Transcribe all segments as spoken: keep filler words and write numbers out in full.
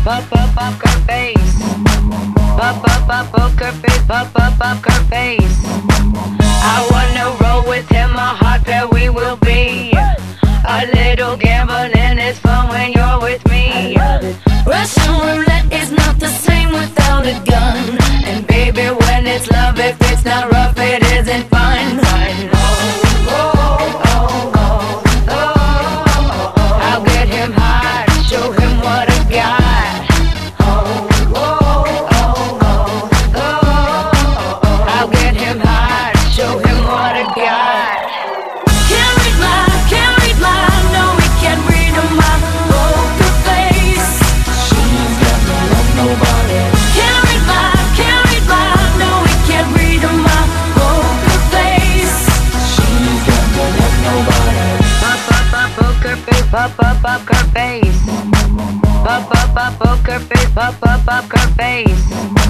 pop up up her face. Pop up up poker face, pop up up her face. I wanna roll with him, a hot pair we will be. A little gambling is fun when you're with me. Russian roulette is not the same without a gun. And baby, when it's love, if it's not rough, it isn't fun. Fun. Oh, oh, oh, oh, oh, oh, oh. I'll get him hot, show him what I got. Oh, oh, oh, oh, oh, oh, oh. I'll get him hot, show him what I got. Can't read my, can't read my, no, we can't read my poker face. She's got no love, nobody. Can't read my, can't read my, no, we can't read my poker face. She's got no love, nobody. Pop up up poker face, pop up up her face. Pop up up poker face, pop up up her face.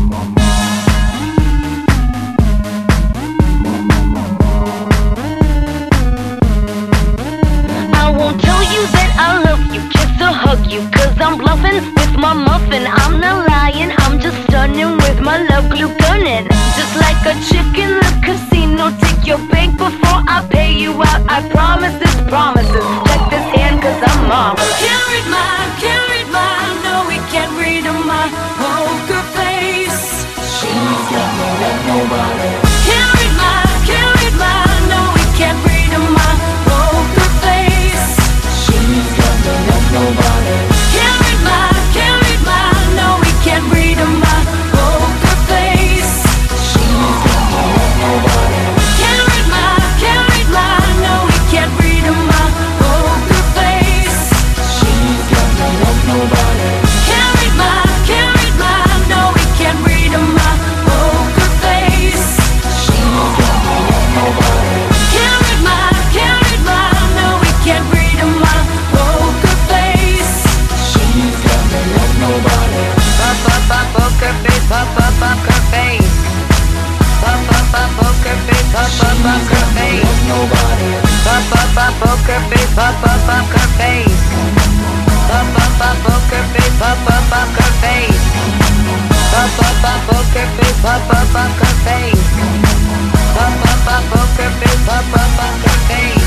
I won't tell you that I love you, kiss or hug you, cause I'm bluffing with my muffin. I'm not lying, I'm just stunning with my love glue gunning. Just like a chick in the casino, take your bank before I pay you out. I promise this promises, check this hand cause I'm marvelous. Can't read my, can't read my, no we can't read my poker face. She's got no love, nobody. Can't read my, can't read my, no we can't read my poker face. She's got no love, nobody. Can't read my, can't read my, no we can't read my poker face. She's got no love, nobody. Can't read my, can't read my, no we can't read my poker face. She's got no love, nobody. Can't read my, can't read my, no we can't read my poker face. She's got no love, nobody. Can't read my, can't read my, no we can't read my poker face. She's got no love, nobody. Pop up up poker face, pop up up her face. Pop up up poker face, pop up up her face. Love, nobody. Pop up up poker face, pop up up her face. Pop up up poker face, pop up up her face. Pop up up poker face, pop up up her face. Pop up up poker face, pop up up her face.